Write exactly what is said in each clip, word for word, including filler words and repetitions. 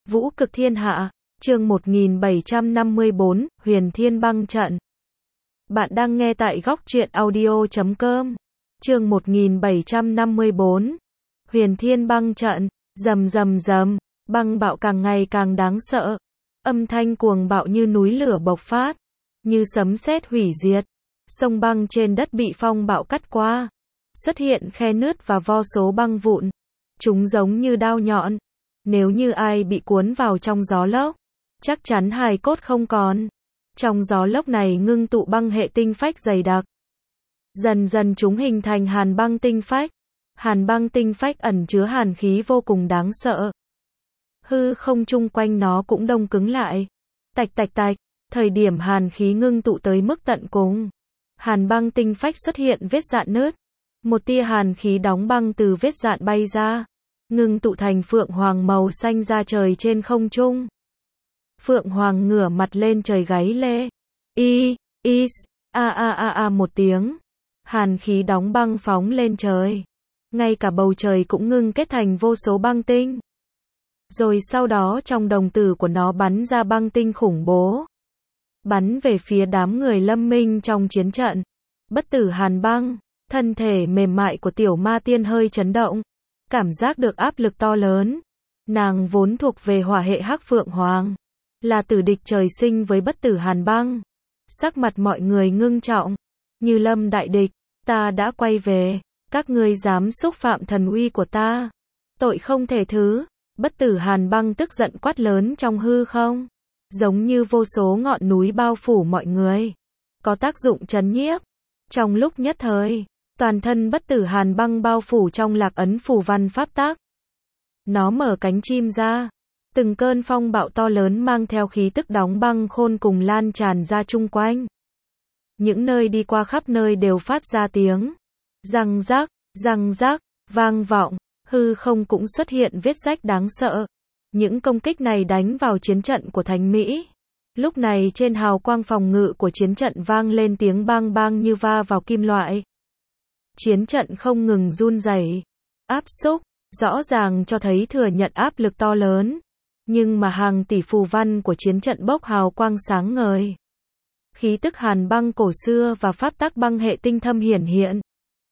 Vũ cực thiên hạ, chương một nghìn bảy trăm năm mươi bốn, Huyền Thiên Băng Trận. Bạn đang nghe tại góc truyện audio chấm com. Chương một nghìn bảy trăm năm mươi bốn, Huyền Thiên Băng Trận. Rầm rầm rầm, băng bạo càng ngày càng đáng sợ. Âm thanh cuồng bạo như núi lửa bộc phát, như sấm sét hủy diệt. Sông băng trên đất bị phong bạo cắt qua, xuất hiện khe nứt và vô số băng vụn. Chúng giống như đao nhọn. Nếu như ai bị cuốn vào trong gió lốc, chắc chắn hài cốt không còn. Trong gió lốc này ngưng tụ băng hệ tinh phách dày đặc. Dần dần chúng hình thành hàn băng tinh phách. Hàn băng tinh phách ẩn chứa hàn khí vô cùng đáng sợ. Hư không chung quanh nó cũng đông cứng lại. Tạch tạch tạch, thời điểm hàn khí ngưng tụ tới mức tận cùng, hàn băng tinh phách xuất hiện vết rạn nứt. Một tia hàn khí đóng băng từ vết rạn bay ra, ngưng tụ thành phượng hoàng màu xanh ra trời trên không trung. Phượng hoàng ngửa mặt lên trời gáy lê. Y, is, a a a a một tiếng. Hàn khí đóng băng phóng lên trời. Ngay cả bầu trời cũng ngưng kết thành vô số băng tinh. Rồi sau đó trong đồng tử của nó bắn ra băng tinh khủng bố. Bắn về phía đám người lâm minh trong chiến trận. Bất tử hàn băng, thân thể mềm mại của tiểu ma tiên hơi chấn động. Cảm giác được áp lực to lớn. Nàng vốn thuộc về hỏa hệ hắc phượng hoàng, là tử địch trời sinh với bất tử hàn băng. Sắc mặt mọi người ngưng trọng. Như lâm đại địch, ta đã quay về. Các ngươi dám xúc phạm thần uy của ta, tội không thể thứ. Bất tử hàn băng tức giận quát lớn trong hư không, giống như vô số ngọn núi bao phủ mọi người, có tác dụng trấn nhiếp. Trong lúc nhất thời, toàn thân bất tử hàn băng bao phủ trong lạc ấn phù văn pháp tắc. Nó mở cánh chim ra, từng cơn phong bạo to lớn mang theo khí tức đóng băng khôn cùng lan tràn ra chung quanh. Những nơi đi qua khắp nơi đều phát ra tiếng răng rác, răng rác, vang vọng. Hư không cũng xuất hiện vết rách đáng sợ. Những công kích này đánh vào chiến trận của Thánh Mỹ. Lúc này trên hào quang phòng ngự của chiến trận vang lên tiếng bang bang như va vào kim loại. Chiến trận không ngừng run rẩy, áp xúc, rõ ràng cho thấy thừa nhận áp lực to lớn. Nhưng mà hàng tỷ phù văn của chiến trận bốc hào quang sáng ngời. Khí tức hàn băng cổ xưa và pháp tắc băng hệ tinh thâm hiển hiện.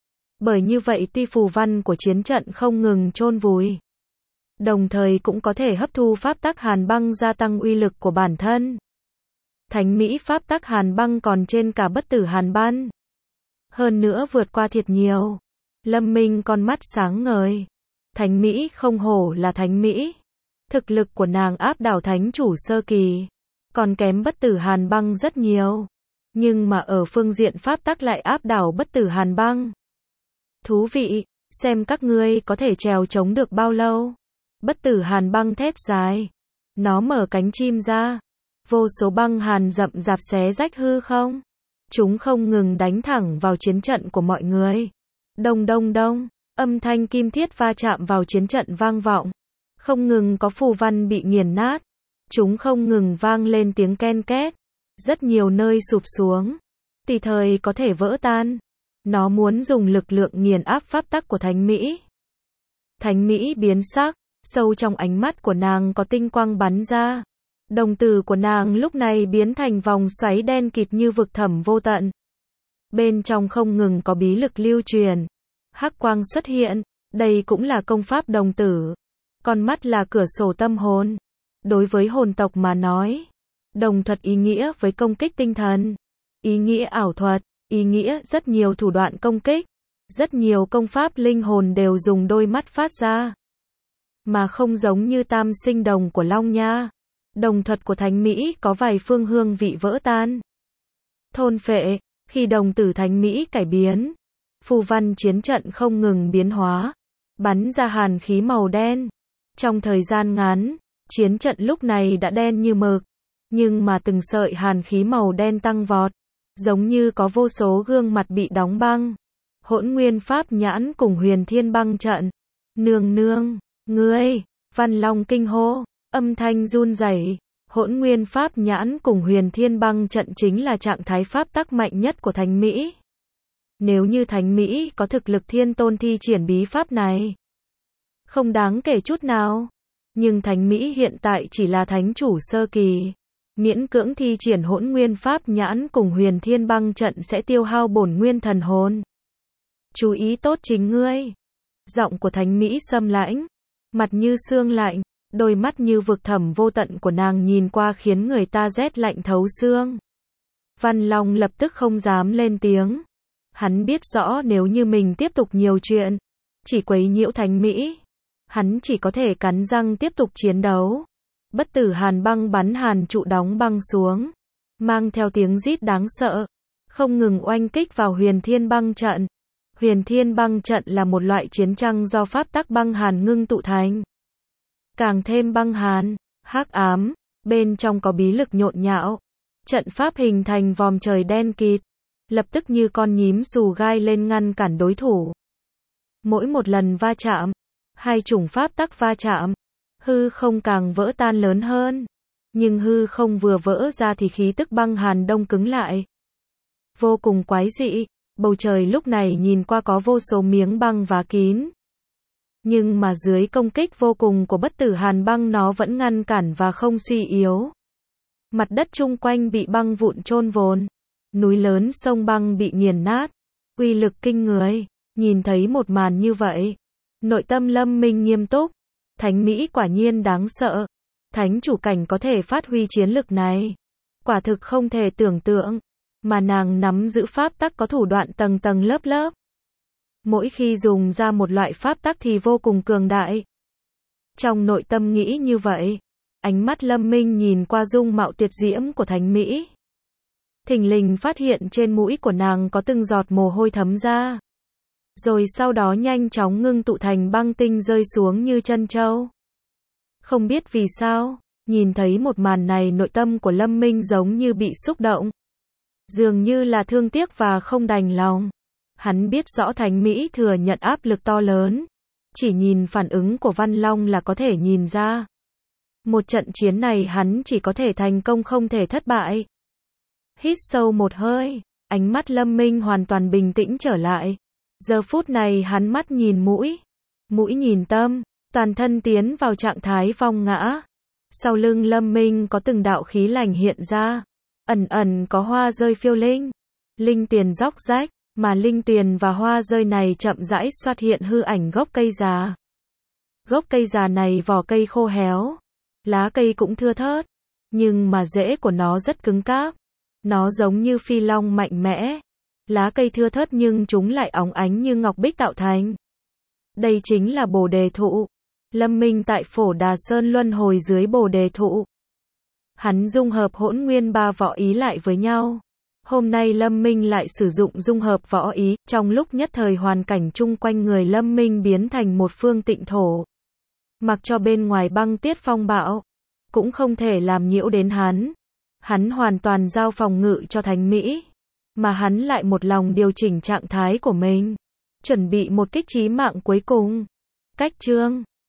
Bởi như vậy tuy phù văn của chiến trận không ngừng chôn vùi, đồng thời cũng có thể hấp thu pháp tắc hàn băng gia tăng uy lực của bản thân. Thánh Mỹ pháp tắc hàn băng còn trên cả bất tử hàn băng. Hơn nữa vượt qua thiệt nhiều. Lâm Minh con mắt sáng ngời. Thánh Mỹ không hổ là Thánh Mỹ. Thực lực của nàng áp đảo thánh chủ sơ kỳ, còn kém bất tử hàn băng rất nhiều. Nhưng mà ở phương diện pháp tắc lại áp đảo bất tử hàn băng. Thú vị, xem các ngươi có thể trèo chống được bao lâu. Bất tử hàn băng thét dài. Nó mở cánh chim ra. Vô số băng hàn rậm rạp xé rách hư không. Chúng không ngừng đánh thẳng vào chiến trận của mọi người. Đông đông đông, âm thanh kim thiết va chạm vào chiến trận vang vọng. Không ngừng có phù văn bị nghiền nát. Chúng không ngừng vang lên tiếng ken két. Rất nhiều nơi sụp xuống, tùy thời có thể vỡ tan. Nó muốn dùng lực lượng nghiền áp pháp tắc của Thánh Mỹ. Thánh Mỹ biến sắc, sâu trong ánh mắt của nàng có tinh quang bắn ra. Đồng tử của nàng lúc này biến thành vòng xoáy đen kịt như vực thẳm vô tận. Bên trong không ngừng có bí lực lưu truyền. Hắc quang xuất hiện, đây cũng là công pháp đồng tử. Con mắt là cửa sổ tâm hồn. Đối với hồn tộc mà nói, đồng thuật ý nghĩa với công kích tinh thần, ý nghĩa ảo thuật, ý nghĩa rất nhiều thủ đoạn công kích. Rất nhiều công pháp linh hồn đều dùng đôi mắt phát ra. Mà không giống như tam sinh đồng của Long Nha. Đồng thuật của Thánh Mỹ có vài phương hương vị vỡ tan. Thôn phệ, khi đồng tử Thánh Mỹ cải biến, phù văn chiến trận không ngừng biến hóa, bắn ra hàn khí màu đen. Trong thời gian ngắn, chiến trận lúc này đã đen như mực. Nhưng mà từng sợi hàn khí màu đen tăng vọt. Giống như có vô số gương mặt bị đóng băng. Hỗn nguyên pháp nhãn cùng Huyền Thiên Băng Trận. Nương nương, ngươi, Văn Long kinh hô, âm thanh run rẩy. Hỗn nguyên pháp nhãn cùng Huyền Thiên Băng Trận chính là trạng thái pháp tắc mạnh nhất của Thánh Mỹ. Nếu như Thánh Mỹ có thực lực thiên tôn thi triển bí pháp này, không đáng kể chút nào. Nhưng Thánh Mỹ hiện tại chỉ là thánh chủ sơ kỳ. Miễn cưỡng thi triển hỗn nguyên pháp nhãn cùng huyền thiên băng trận sẽ tiêu hao bổn nguyên thần hồn. Chú ý tốt chính ngươi. Giọng của Thánh Mỹ xâm lãnh, mặt như xương lạnh, đôi mắt như vực thẳm vô tận của nàng nhìn qua khiến người ta rét lạnh thấu xương. Văn Long lập tức không dám lên tiếng. Hắn biết rõ nếu như mình tiếp tục nhiều chuyện, chỉ quấy nhiễu Thánh Mỹ, hắn chỉ có thể cắn răng tiếp tục chiến đấu. Bất tử hàn băng bắn hàn trụ đóng băng xuống, mang theo tiếng rít đáng sợ, không ngừng oanh kích vào huyền thiên băng trận. Huyền thiên băng trận là một loại chiến tranh do pháp tắc băng hàn ngưng tụ thành. Càng thêm băng hàn, hắc ám, bên trong có bí lực nhộn nhạo. Trận pháp hình thành vòm trời đen kịt, lập tức như con nhím xù gai lên ngăn cản đối thủ. Mỗi một lần va chạm, hai chủng pháp tắc va chạm, hư không càng vỡ tan lớn hơn. Nhưng hư không vừa vỡ ra thì khí tức băng hàn đông cứng lại. Vô cùng quái dị, bầu trời lúc này nhìn qua có vô số miếng băng vá kín. Nhưng mà dưới công kích vô cùng của bất tử hàn băng nó vẫn ngăn cản và không suy yếu. Mặt đất chung quanh bị băng vụn chôn vùn, núi lớn sông băng bị nghiền nát, uy lực kinh người. Nhìn thấy một màn như vậy, nội tâm Lâm Minh nghiêm túc. Thánh Mỹ quả nhiên đáng sợ. Thánh chủ cảnh có thể phát huy chiến lực này, quả thực không thể tưởng tượng. Mà nàng nắm giữ pháp tắc có thủ đoạn tầng tầng lớp lớp. Mỗi khi dùng ra một loại pháp tắc thì vô cùng cường đại. Trong nội tâm nghĩ như vậy, ánh mắt Lâm Minh nhìn qua dung mạo tuyệt diễm của Thánh Mỹ. Thình lình phát hiện trên mũi của nàng có từng giọt mồ hôi thấm ra. Rồi sau đó nhanh chóng ngưng tụ thành băng tinh rơi xuống như chân châu. Không biết vì sao, nhìn thấy một màn này nội tâm của Lâm Minh giống như bị xúc động. Dường như là thương tiếc và không đành lòng. Hắn biết rõ Thánh Mỹ thừa nhận áp lực to lớn. Chỉ nhìn phản ứng của Văn Long là có thể nhìn ra. Một trận chiến này hắn chỉ có thể thành công không thể thất bại. Hít sâu một hơi, ánh mắt Lâm Minh hoàn toàn bình tĩnh trở lại. Giờ phút này hắn mắt nhìn mũi, mũi nhìn tâm, toàn thân tiến vào trạng thái vong ngã. Sau lưng Lâm Minh có từng đạo khí lành hiện ra, ẩn ẩn có hoa rơi phiêu linh, linh tiền róc rách, mà linh tiền và hoa rơi này chậm rãi xuất hiện hư ảnh gốc cây già. Gốc cây già này vỏ cây khô héo, lá cây cũng thưa thớt, nhưng mà rễ của nó rất cứng cáp. Nó giống như phi long mạnh mẽ. Lá cây thưa thớt nhưng chúng lại óng ánh như ngọc bích tạo thành. Đây chính là Bồ Đề Thụ. Lâm Minh tại Phổ Đà Sơn luân hồi dưới Bồ Đề Thụ. Hắn dung hợp hỗn nguyên ba võ ý lại với nhau. Hôm nay Lâm Minh lại sử dụng dung hợp võ ý, trong lúc nhất thời hoàn cảnh chung quanh người Lâm Minh biến thành một phương tịnh thổ. Mặc cho bên ngoài băng tiết phong bạo, cũng không thể làm nhiễu đến hắn. Hắn hoàn toàn giao phòng ngự cho Thánh Mỹ, mà hắn lại một lòng điều chỉnh trạng thái của mình, chuẩn bị một kích chí mạng cuối cùng. Cách chương